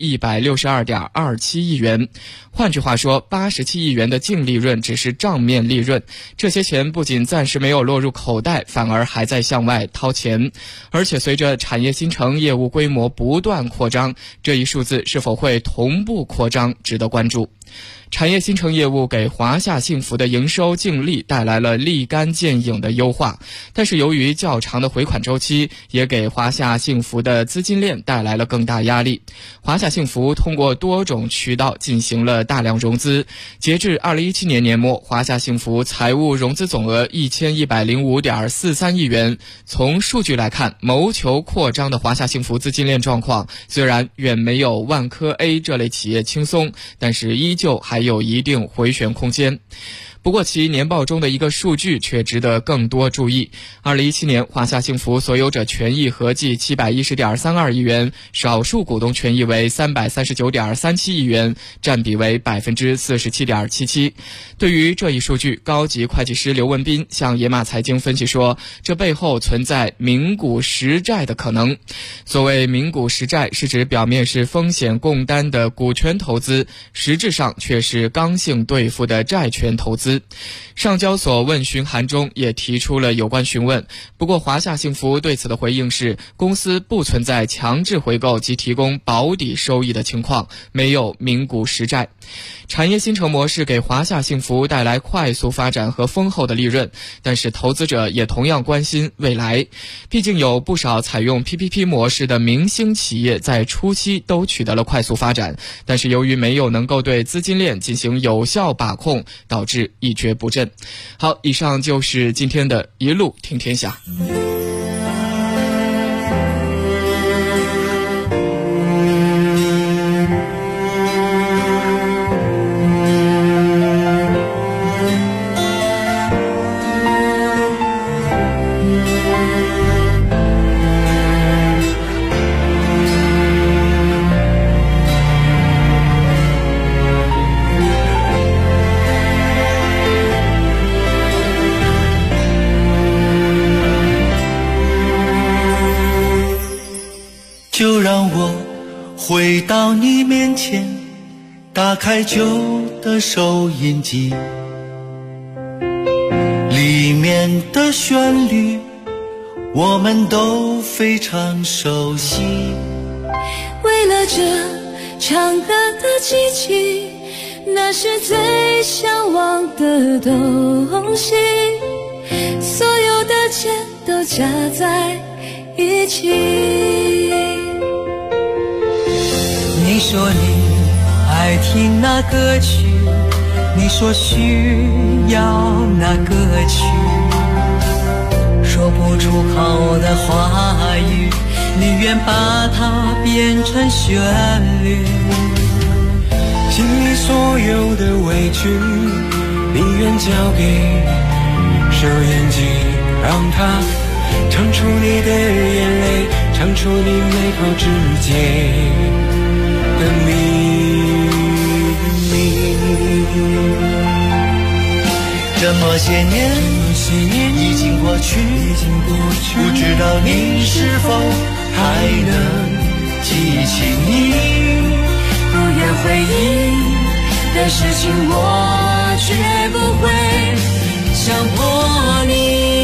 162.27亿元。换句话说，87亿元的净利润只是账面利润，这些钱不仅暂时没有落入口袋，反而还在向外掏钱。而且随着产业新城业务规模不断扩张，这一数字是否会同步扩张，值得关注。产业新城业务给华夏幸福的营收净利带来了立竿见影的优化，但是由于较长的回款周期，也给华夏幸福的资金链带来了更大压力。华夏幸福通过多种渠道进行了大量融资，截至2017年年末，华夏幸福财务融资总额1105.43亿元。从数据来看，谋求扩张的华夏幸福资金链状况虽然远没有万科 A 这类企业轻松，但是依旧还有一定回旋空间。不过其年报中的一个数据却值得更多注意。2017年华夏幸福所有者权益合计710.32亿元，少数股东权益为339.37亿元，占比为47.77%。对于这一数据，高级会计师刘文斌向野马财经分析说，这背后存在名股实债的可能。所谓名股实债，是指表面是风险共担的股权投资，实质上却是刚性兑付的债权投资。上交所问询函中也提出了有关询问，不过华夏幸福对此的回应是，公司不存在强制回购及提供保底收益的情况，没有名股实债。 产业新城模式给华夏幸福带来快速发展和丰厚的利润，但是投资者也同样关心未来。毕竟有不少采用 PPP 模式的明星企业在初期都取得了快速发展，但是由于没有能够对资金链进行有效把控，导致一蹶不振。好，以上就是今天的一路听天下。 就让我回到你面前，打开旧的收音机，里面的旋律我们都非常熟悉。 为了这唱歌的机器，那是最向往的东西，所有的钱都加在一起。 你说你爱听那歌曲，你说需要那歌曲，说不出口的话语，你愿把它变成旋律。 心里所有的委屈，你愿交给收音机，让它唱出你的眼泪，唱出你美好之间的秘密。 这么些年已经过去，不知道你是否还能记起你不愿回忆的事情，我绝不会强迫你。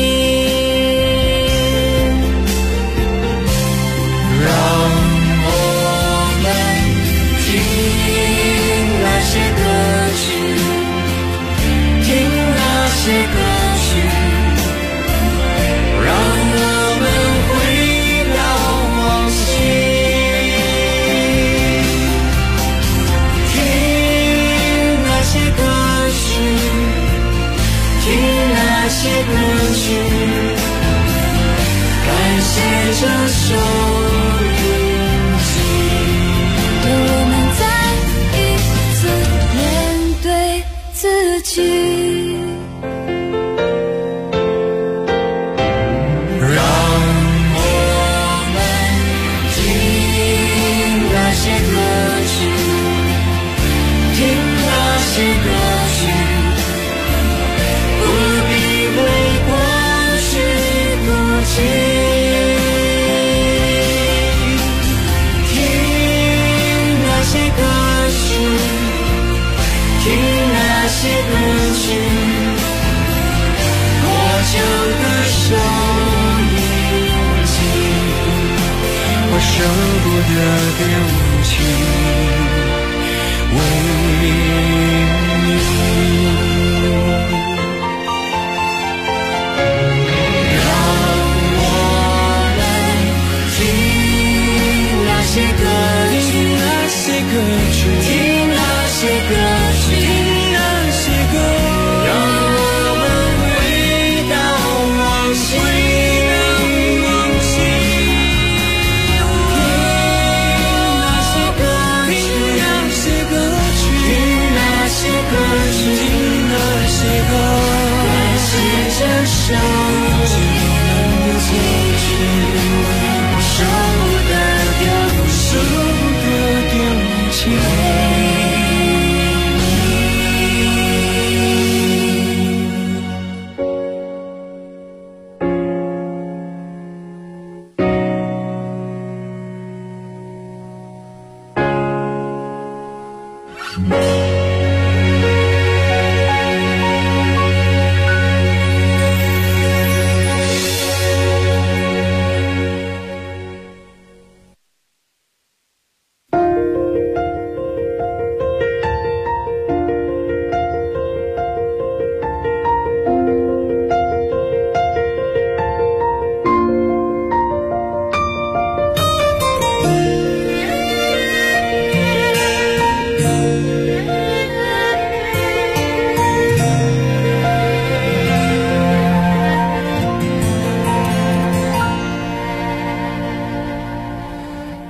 这歌曲让我们回到往昔，听那些歌曲，听那些歌曲，感谢这首音机， 让我们再一次面对自己。 舍不得丢弃为你，让我们听那些歌曲，听那些歌曲，听那些歌曲，听那些歌，让我们回到往昔。这首最难的结局，我舍不得丢弃。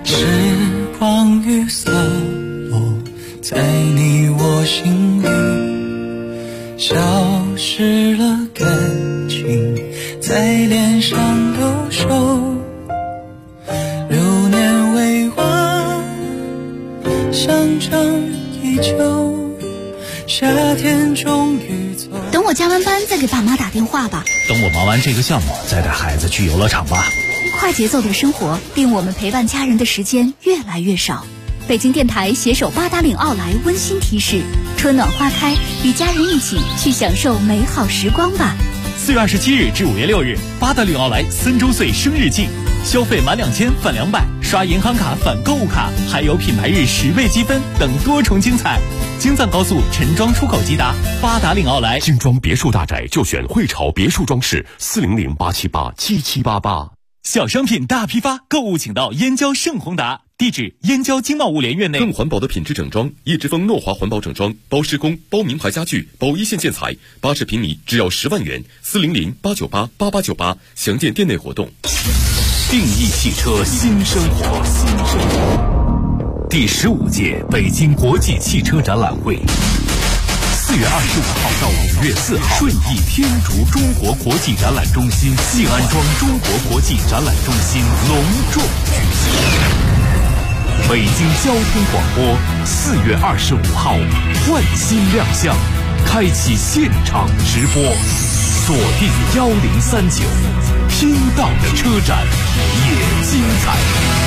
时光雨洒落在你我心里，消失了感情在脸上留守，流年未完，想成依旧，夏天终于走。 等我加完班再给爸妈打电话吧。 等我忙完这个项目再带孩子去游乐场吧。 快节奏的生活令我们陪伴家人的时间越来越少。北京电台携手八达岭奥莱温馨提示：春暖花开，与家人一起去享受美好时光吧。 4月27日至5月6日，八达岭奥莱3周岁生日季，消费满2000返200，刷银行卡返购物卡，还有品牌日10倍积分等多重精彩。京藏高速陈庄出口即达，八达岭奥莱。 精装别墅大宅就选汇潮别墅装饰，400-878-7788。 小商品大批发，购物请到燕郊盛宏达，地址燕郊经贸物联院内。 更环保的品质整装，叶之峰诺华环保整装，包施工，包名牌家具，包一线建材，80平米只要10万元，400-898-8898，详见店内活动。 定义汽车新生活，第15届北京国际汽车展览会，4月25号到5月4号，顺义天竺中国国际展览中心西安庄中国国际展览中心隆重举行。北京交通广播4月25号换新亮相，开启现场直播，锁定1039，听到的车展也精彩。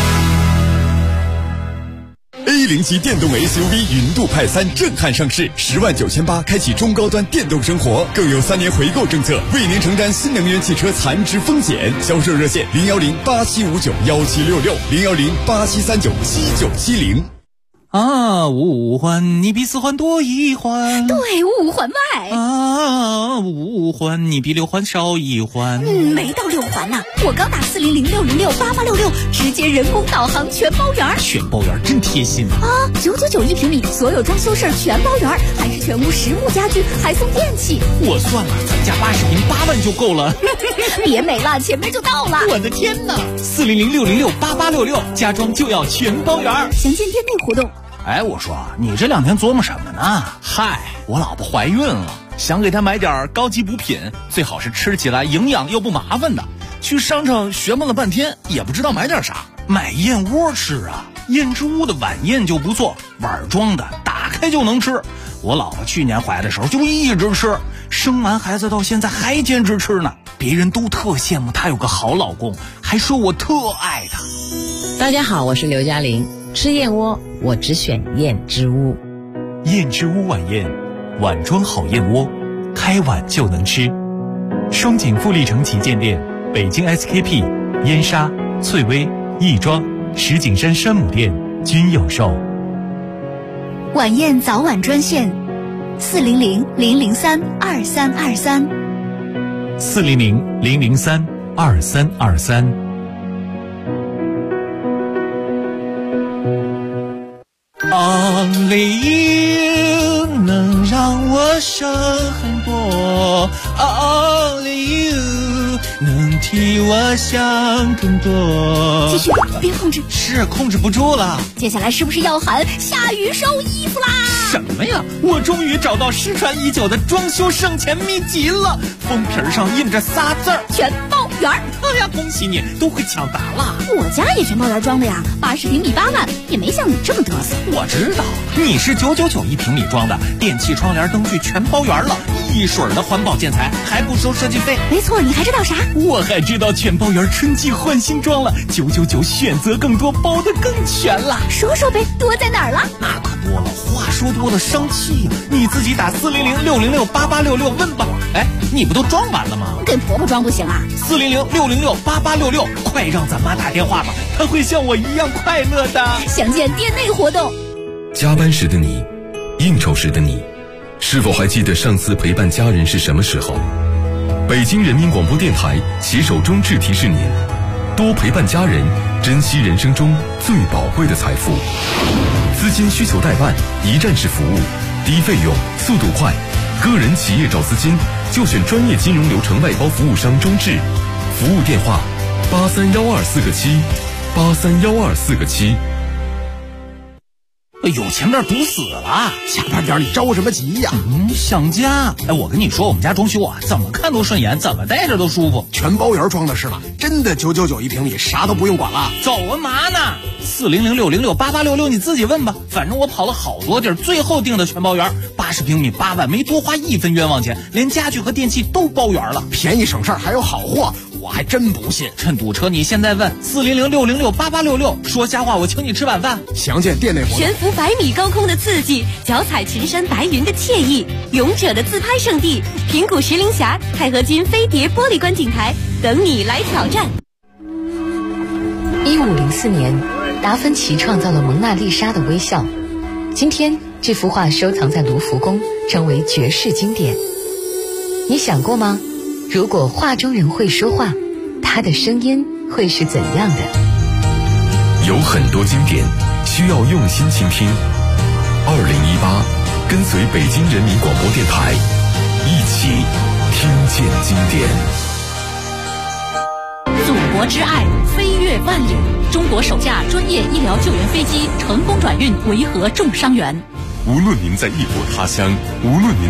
A0级电动 SUV 云度派3震撼上市，10.98万开启中高端电动生活，更有3年回购政策，为您承担新能源汽车残值风险。销售热线010-8759-1766，010-8739-7970。 啊，五环你比4环多1环， 对，5环外。 啊，5环你比6环少1环。 没到6环呢，我刚打400-606-8866，直接人工导航全包圆。 全包圆真贴心啊！999一平米，所有装修事儿全包圆，还是全屋实木家具，还送电器。 我算了，咱家80平8万就够了。 别美了，前面就到了。 我的天哪！400-606-8866，家装就要全包圆。 详见店内活动。 哎，我说你这2天琢磨什么呢？嗨，我老婆怀孕了，想给她买点高级补品，最好是吃起来营养又不麻烦的。去商场学问了半天，也不知道买点啥，买燕窝吃啊。燕之屋的晚宴就不错，碗装的，打开就能吃。我老婆去年怀的时候就一直吃，生完孩子到现在还坚持吃呢。别人都特羡慕她有个好老公，还说我特爱她。 大家好，我是刘嘉玲。吃燕窝，我只选燕之屋。 燕之屋晚宴，碗装好燕窝，开碗就能吃。双井富力城旗舰店、北京 SKP、燕莎、翠微、亦庄、石景山山姆店均有售。 晚宴早晚专线：400-003-2323。 400-003-2323。 Only you 能让我省很多 ，Only you 能替我想更多。 继续，别控制。 是控制不住了。 接下来是不是要喊下雨收衣服啦？ 什么呀？我终于找到失传已久的装修省钱秘籍了，封皮上印着仨字儿： 全包圆。 哎呀，恭喜你，都会抢答了。 我家也全包圆装的呀，80平米8万，也没像你这么嘚瑟。 我知道，你是999一平米装的，电器、窗帘、灯具全包圆了，一水的环保建材，还不收设计费。 没错，你还知道啥？ 我还知道全包圆春季换新装了，999选择更多，包得更全了。 说说呗，多在哪儿了？ 那可多了，话说多了生气呀！你自己打400-606-8866问吧。哎，你不都装完了吗？ 给婆婆装不行啊 ？400-606-8866，快让咱妈打电话吧，她会像我一样快乐的。 详见店内活动。 加班时的你，应酬时的你，是否还记得上次陪伴家人是什么时候？北京人民广播电台携手中智提示您：多陪伴家人，珍惜人生中最宝贵的财富。资金需求代办，一站式服务，低费用，速度快。个人企业找资金，就选专业金融流程外包服务商中智。服务电话：83124个7 831247。 有前面堵死了， 下班点你着什么急呀？ 想家。我跟你说，我们家装修啊，怎么看都顺眼，怎么待着都舒服。 全包圆装的是了，真的999一平米，啥都不用管了。 走啊嘛呢？4006068866，你自己问吧。反正我跑了好多地儿，最后定的全包圆，80平米8万，没多花1分冤枉钱，连家具和电器都包圆了， 便宜省事儿还有好货。我还真不信， 趁堵车你现在问4006068866，说瞎话我请你吃晚饭。 详见店内活动。 悬浮100米高空的刺激，脚踩群山白云的惬意，勇者的自拍圣地平谷石林峡钛合金飞碟玻璃观景台，等你来挑战。 1504年，达芬奇创造了蒙娜丽莎的微笑，今天这幅画收藏在卢浮宫，成为绝世经典。你想过吗？如果画中人会说话，他的声音会是怎样的？ 有很多经典需要用心倾听。2018，跟随北京人民广播电台，一起听见经典。 祖国之爱，飞越万里。中国首架专业医疗救援飞机成功转运维和重伤员。 无论您在异国他乡，无论您